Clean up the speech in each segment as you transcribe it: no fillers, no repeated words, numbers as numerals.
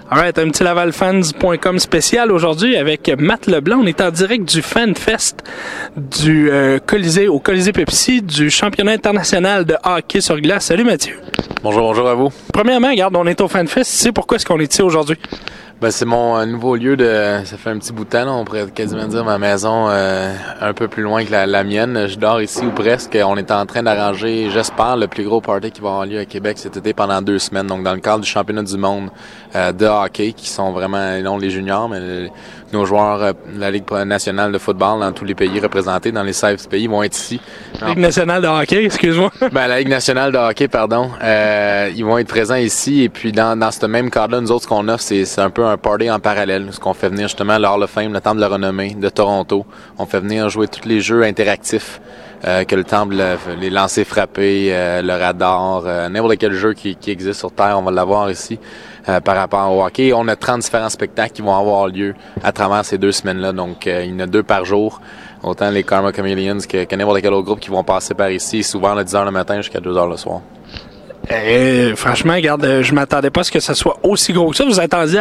Alright, un petit lavalfans.com spécial aujourd'hui avec Matt Leblanc. On est en direct du FanFest du Colisée, au Colisée Pepsi, du championnat international de hockey sur glace. Salut Mathieu. Bonjour à vous. Premièrement, regarde, on est au FanFest. Tu sais pourquoi est-ce qu'on est ici aujourd'hui? Ben, c'est mon nouveau lieu ça fait un petit bout de temps, là, on pourrait quasiment dire ma maison un peu plus loin que la mienne. Je dors ici ou presque. On est en train d'arranger, j'espère, le plus gros party qui va avoir lieu à Québec cet été pendant 2 semaines. Donc, dans le cadre du championnat du monde de hockey, qui sont vraiment, non les juniors, mais nos joueurs de la Ligue nationale de football dans tous les pays représentés, dans les 16 pays, vont être ici. Ligue nationale de hockey, excuse-moi. Ben, la Ligue nationale de hockey, pardon. Ils vont être présents ici. Et puis, dans ce même cadre-là, nous autres, ce qu'on offre, c'est un peu un party en parallèle. Ce qu'on fait venir justement le Hall of Fame, le Temple de la Renommée de Toronto. On fait venir jouer tous les jeux interactifs que le Temple, les lancers frappés, le radar, n'importe quel jeu qui existe sur Terre, on va l'avoir ici. Par rapport au hockey. On a 30 différents spectacles qui vont avoir lieu à travers ces 2 semaines-là. Donc, il y en a 2 par jour. Autant les Karma Chameleons que n'importe quel autre groupe qui vont passer par ici, souvent à 10h le matin jusqu'à 2h le soir. Franchement, regarde, je m'attendais pas à ce que ça soit aussi gros que ça. Vous attendez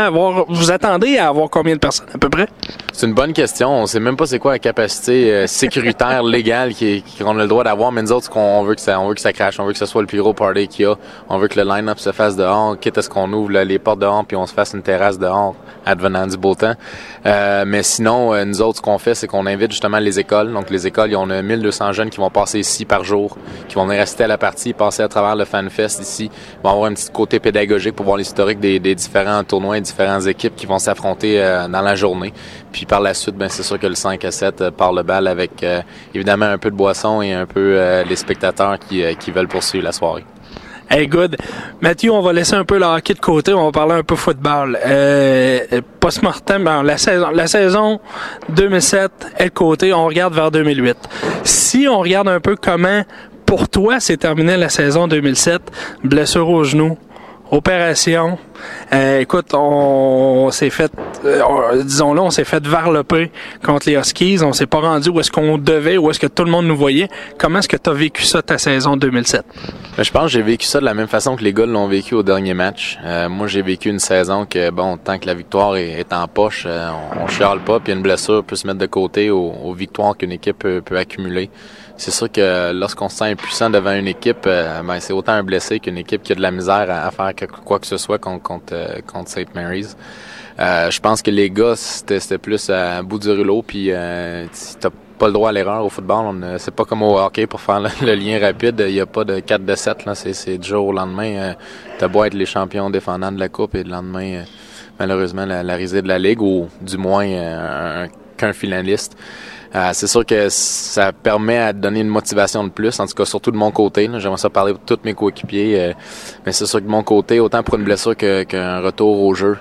à avoir combien de personnes à peu près? C'est une bonne question. On sait même pas c'est quoi la capacité sécuritaire légale qu'on a le droit d'avoir, mais nous autres, on veut que ça crache, on veut que ce soit le plus gros party qu'il y a. On veut que le line-up se fasse dehors, quitte à ce qu'on ouvre les portes dehors puis on se fasse une terrasse dehors advenant du beau temps. Mais sinon, nous autres, ce qu'on fait, c'est qu'on invite justement les écoles. Donc les écoles, on a 1200 jeunes qui vont passer ici par jour, qui vont venir assister à la partie, passer à travers le FanFest ici. Ils vont avoir un petit côté pédagogique pour voir l'historique des différents tournois et différentes équipes qui vont s'affronter dans la journée. Puis par la suite, ben c'est sûr que le 5 à 7 part le bal avec évidemment un peu de boisson et un peu les spectateurs qui veulent poursuivre la soirée. Hey, good. Mathieu, on va laisser un peu le hockey de côté, on va parler un peu football. Post-mortem, la saison 2007 est de côté, on regarde vers 2008. Si on regarde un peu comment, pour toi, s'est terminée la saison 2007, blessure au genou, opération. Écoute, on s'est fait, disons-le, on s'est fait varloper contre les Huskies. On s'est pas rendu où est-ce qu'on devait, où est-ce que tout le monde nous voyait. Comment est-ce que tu as vécu ça, ta saison 2007? Je pense que j'ai vécu ça de la même façon que les gars l'ont vécu au dernier match. Moi, j'ai vécu une saison que, bon, tant que la victoire est en poche, on chiale pas, puis une blessure peut se mettre de côté aux victoires qu'une équipe peut accumuler. C'est sûr que lorsqu'on se sent impuissant devant une équipe, ben c'est autant un blessé qu'une équipe qui a de la misère à faire quoi que ce soit contre St. Mary's. Je pense que les gars, c'était plus à bout du rouleau, puis t'as pas le droit à l'erreur au football. C'est pas comme au hockey pour faire le lien rapide. Il y a pas de 4 de 7, là. C'est du jour au lendemain. T'as beau être les champions défendants de la Coupe et le lendemain, malheureusement, la risée de la Ligue, ou du moins qu'un finaliste. C'est sûr que ça permet de donner une motivation de plus, en tout cas surtout de mon côté. J'aimerais ça parler pour tous mes coéquipiers, mais c'est sûr que de mon côté, autant pour une blessure qu'un retour au jeu,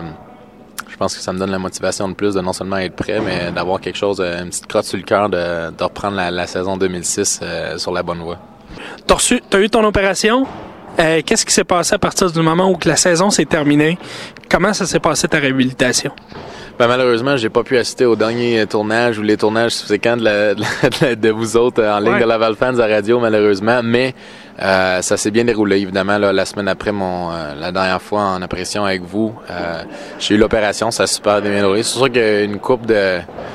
je pense que ça me donne la motivation de plus de non seulement être prêt, mais d'avoir quelque chose, une petite crotte sur le cœur de reprendre la saison 2006 sur la bonne voie. T'as eu ton opération? Qu'est-ce qui s'est passé à partir du moment où que la saison s'est terminée? Comment ça s'est passé ta réhabilitation? Ben, malheureusement, j'ai pas pu assister au dernier tournage ou les tournages subséquents de vous autres en ligne de Laval Fans à radio, malheureusement, mais ça s'est bien déroulé, évidemment. Là, la semaine après la dernière fois en apparition avec vous, j'ai eu l'opération, ça a super bien déroulé. C'est sûr qu'il y a une couple de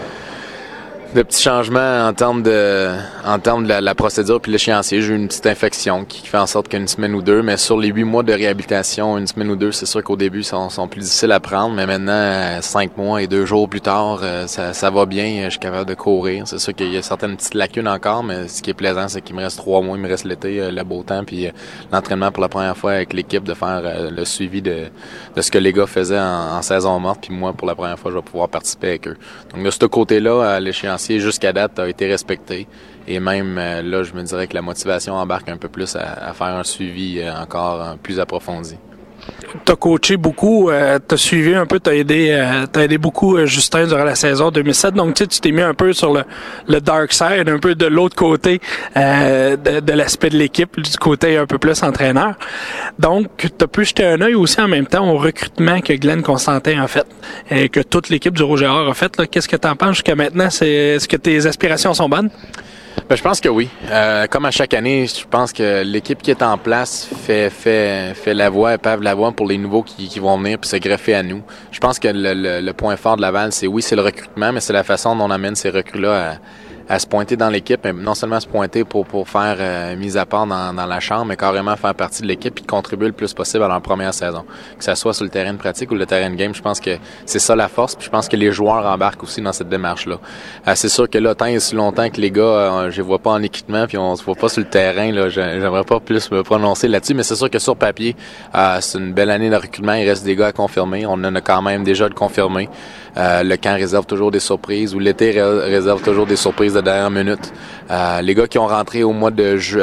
petits changements en termes de la procédure puis l'échéancier. J'ai eu une petite infection qui fait en sorte qu'une semaine ou 2, mais sur les 8 mois de réhabilitation, une semaine ou 2, c'est sûr qu'au début, sont plus difficiles à prendre, mais maintenant, 5 mois et 2 jours plus tard, ça va bien, je suis capable de courir. C'est sûr qu'il y a certaines petites lacunes encore, mais ce qui est plaisant, c'est qu'il me reste 3 mois, il me reste l'été, le beau temps, puis l'entraînement pour la première fois avec l'équipe, de faire le suivi de ce que les gars faisaient en saison morte, puis moi, pour la première fois, je vais pouvoir participer avec eux. Donc de ce côté-là, l'échéancier jusqu'à date a été respecté. Et même là, je me dirais que la motivation embarque un peu plus à faire un suivi encore plus approfondi. T'as coaché beaucoup, t'as suivi un peu, t'as aidé beaucoup Justin durant la saison 2007. Donc tu t'es mis un peu sur le dark side, un peu de l'autre côté de l'aspect de l'équipe, du côté un peu plus entraîneur. Donc t'as pu jeter un œil aussi en même temps au recrutement que Glenn Constantin a fait, et que toute l'équipe du Rouge et Or a fait. Là. Qu'est-ce que t'en penses jusqu'à maintenant? Est-ce que tes aspirations sont bonnes? Ben, je pense que oui. Comme à chaque année, je pense que l'équipe qui est en place fait la voie, pave la voie pour les nouveaux qui vont venir puis se greffer à nous. Je pense que le point fort de Laval, c'est le recrutement, mais c'est la façon dont on amène ces recrues-là à se pointer dans l'équipe, mais non seulement se pointer pour faire mise à part dans la chambre, mais carrément faire partie de l'équipe et contribuer le plus possible à leur première saison. Que ça soit sur le terrain de pratique ou le terrain de game, je pense que c'est ça la force. Puis je pense que les joueurs embarquent aussi dans cette démarche-là. C'est sûr que là, tant et si longtemps que les gars, je les vois pas en équipement puis on se voit pas sur le terrain, là, j'aimerais pas plus me prononcer là-dessus, mais c'est sûr que sur papier, c'est une belle année de recrutement. Il reste des gars à confirmer. On en a quand même déjà de confirmer. Le camp réserve toujours des surprises ou l'été réserve toujours des surprises de dernière minute. Les gars qui ont rentré au mois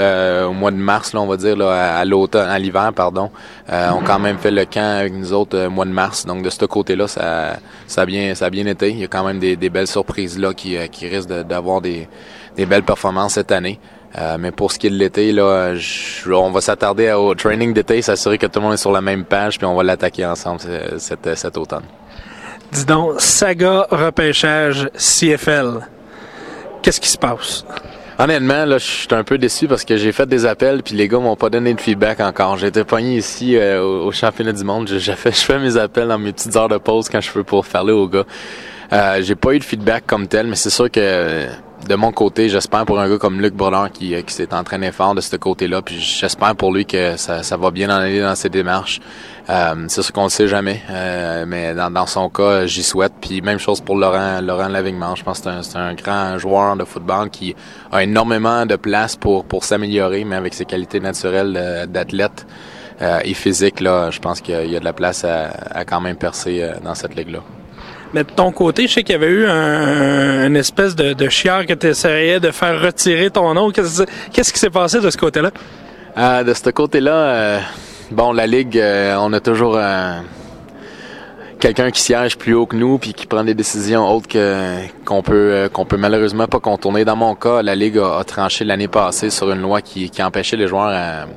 de mars, là, on va dire, là, à l'hiver, ont quand même fait le camp avec nous autres au mois de mars. Donc de ce côté-là, ça a bien été. Il y a quand même des belles surprises là qui risquent d'avoir des belles performances cette année. Mais pour ce qui est de l'été, là, on va s'attarder au training d'été, s'assurer que tout le monde est sur la même page, puis on va l'attaquer ensemble cet automne. Dis donc, saga repêchage CFL. Qu'est-ce qui se passe? Honnêtement, là, je suis un peu déçu parce que j'ai fait des appels puis les gars m'ont pas donné de feedback encore. J'ai été pogné ici au championnat du monde. Je fais mes appels dans mes petites heures de pause quand je peux pour parler aux gars. J'ai pas eu de feedback comme tel, mais c'est sûr que de mon côté, j'espère pour un gars comme Luc Brodeur qui s'est entraîné fort de ce côté-là, puis j'espère pour lui que ça va bien en aller dans ses démarches. C'est sûr qu'on le sait jamais, mais dans son cas, j'y souhaite. Puis même chose pour Laurent Lavignement. Je pense que c'est un grand joueur de football qui a énormément de place pour s'améliorer, mais avec ses qualités naturelles d'athlète et physique, là, je pense qu'il y a de la place à quand même percer dans cette ligue-là. Mais de ton côté, je sais qu'il y avait eu une espèce de chiard que tu essayais de faire retirer ton nom. Qu'est-ce qui s'est passé de ce côté-là? De ce côté-là, la Ligue, on a toujours quelqu'un qui siège plus haut que nous puis qui prend des décisions autres qu'on peut malheureusement pas contourner. Dans mon cas, la Ligue a tranché l'année passée sur une loi qui empêchait les joueurs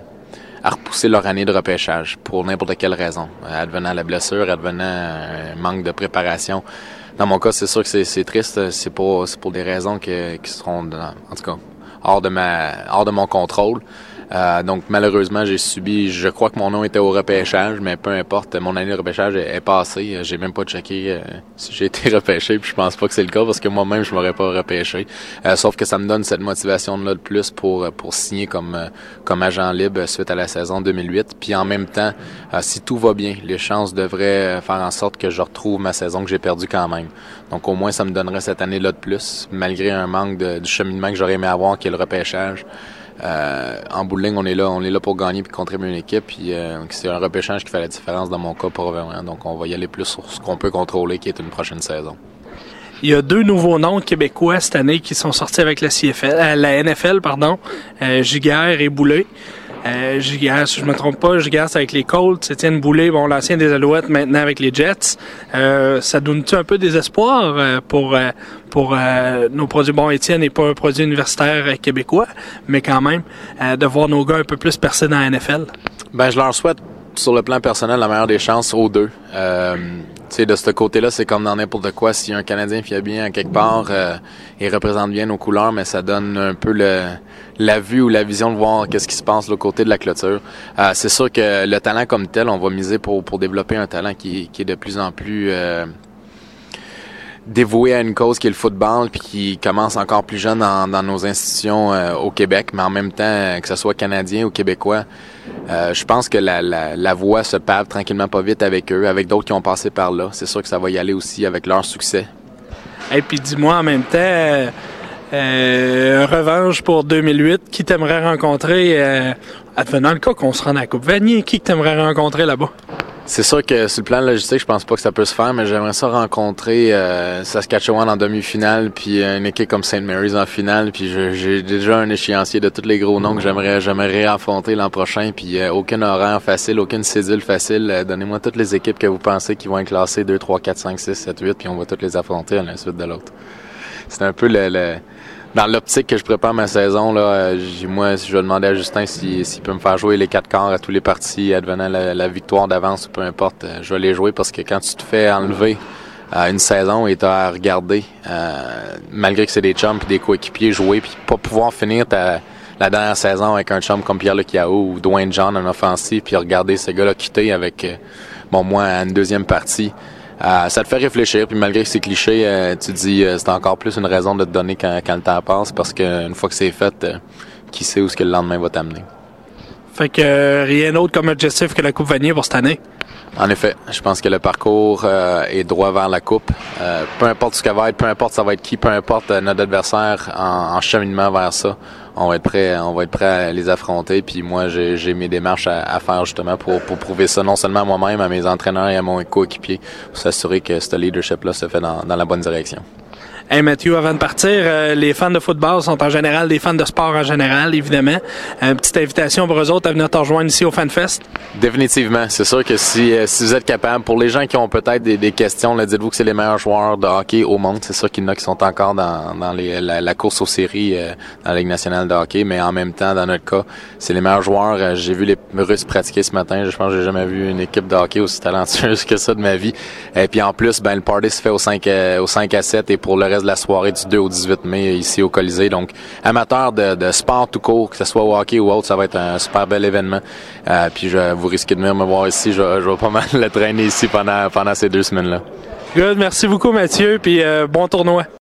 à repousser leur année de repêchage pour n'importe quelle raison. Advenant la blessure, advenant un manque de préparation. Dans mon cas, c'est sûr que c'est triste. C'est pour des raisons qui seront, en tout cas, hors de mon contrôle. Donc malheureusement, je crois que mon nom était au repêchage, mais peu importe, mon année de repêchage est passée. J'ai même pas checké si j'ai été repêché, puis je pense pas que c'est le cas parce que moi-même je m'aurais pas repêché. Sauf que ça me donne cette motivation-là de plus pour signer comme agent libre suite à la saison 2008. Puis en même temps, si tout va bien, les chances devraient faire en sorte que je retrouve ma saison que j'ai perdue quand même. Donc au moins ça me donnerait cette année-là de plus, malgré un manque du cheminement que j'aurais aimé avoir, qui est le repêchage. En bout de ligne, on est là pour gagner puis contribuer à une équipe. Puis c'est un repêchage qui fait la différence dans mon cas probablement. Donc on va y aller plus sur ce qu'on peut contrôler, qui est une prochaine saison. Il y a 2 nouveaux noms québécois cette année qui sont sortis avec la NFL, Giguère et Boulay. Giguère, si je me trompe pas, Giguère c'est avec les Colts, Étienne Boulay, l'ancien des Alouettes, maintenant avec les Jets. Ça donne-tu un peu des espoirs pour nos produits? Bon, Étienne n'est pas un produit universitaire québécois, mais quand même, de voir nos gars un peu plus percer dans la NFL. Ben, je leur souhaite, sur le plan personnel, la meilleure des chances aux deux. De ce côté-là, c'est comme dans n'importe quoi. Si un Canadien fait bien à quelque part, il représente bien nos couleurs, mais ça donne un peu la vue ou la vision de voir qu'est-ce qui se passe de l'autre côté de la clôture. C'est sûr que le talent comme tel, on va miser pour développer un talent qui est de plus en plus dévoué à une cause qui est le football, puis qui commence encore plus jeune dans nos institutions au Québec, mais en même temps, que ce soit canadien ou québécois, je pense que la voie se pave tranquillement pas vite avec eux, avec d'autres qui ont passé par là. C'est sûr que ça va y aller aussi avec leur succès. Et puis dis-moi en même temps, revanche pour 2008, qui t'aimerais rencontrer, advenant le cas qu'on se rende à la Coupe Vanier, qui t'aimerais rencontrer là-bas? C'est sûr que sur le plan logistique, je pense pas que ça peut se faire, mais j'aimerais ça rencontrer Saskatchewan en demi-finale, puis une équipe comme St. Mary's en finale, puis j'ai déjà un échéancier de tous les gros noms que j'aimerais réaffronter l'an prochain, puis aucun horaire facile, aucune cédule facile. Donnez-moi toutes les équipes que vous pensez qui vont être classées 2, 3, 4, 5, 6, 7, 8, puis on va toutes les affronter à la suite de l'autre. C'est un peu dans l'optique que je prépare ma saison, là, moi, si je vais demander à Justin s'il peut me faire jouer les 4 quarts à tous les parties, advenant la victoire d'avance ou peu importe, je vais les jouer parce que quand tu te fais enlever une saison et t'as à regarder, malgré que c'est des chums et des coéquipiers jouer, puis pas pouvoir finir la dernière saison avec un chum comme Pierre-Luc Yao ou Dwayne John en offensive, puis regarder ces gars-là quitter avec, moi, à une deuxième partie. Ça te fait réfléchir, puis malgré que c'est cliché, tu te dis c'est encore plus une raison de te donner quand le temps passe, parce qu'une fois que c'est fait, qui sait où ce que le lendemain va t'amener. Fait que rien d'autre comme objectif que la Coupe Vanier pour cette année? En effet, je pense que le parcours est droit vers la Coupe. Peu importe ce que va être, peu importe ça va être qui, peu importe notre adversaire en cheminement vers ça, on va être prêt à les affronter. Puis moi, j'ai mes démarches à faire justement pour prouver ça non seulement à moi-même, à mes entraîneurs et à mon coéquipier, pour s'assurer que ce leadership-là se fait dans la bonne direction. Hey Mathieu, avant de partir, les fans de football sont en général des fans de sport en général, évidemment. Petite invitation pour eux autres à venir te rejoindre ici au FanFest. Définitivement. C'est sûr que si vous êtes capable, pour les gens qui ont peut-être des questions, là, dites-vous que c'est les meilleurs joueurs de hockey au monde. C'est sûr qu'il y en a qui sont encore dans la course aux séries dans la Ligue nationale de hockey, mais en même temps, dans notre cas, c'est les meilleurs joueurs. J'ai vu les Russes pratiquer ce matin. Je pense que j'ai jamais vu une équipe de hockey aussi talentueuse que ça de ma vie. Et puis en plus, le party se fait au 5 à 7 et pour le reste de la soirée du 2 au 18 mai ici au Colisée. Donc, amateurs de sport tout court, que ce soit au hockey ou autre, ça va être un super bel événement. Puis vous risquez de venir me voir ici. Je vais pas mal le traîner ici pendant ces 2 semaines-là. Good, merci beaucoup Mathieu, puis bon tournoi.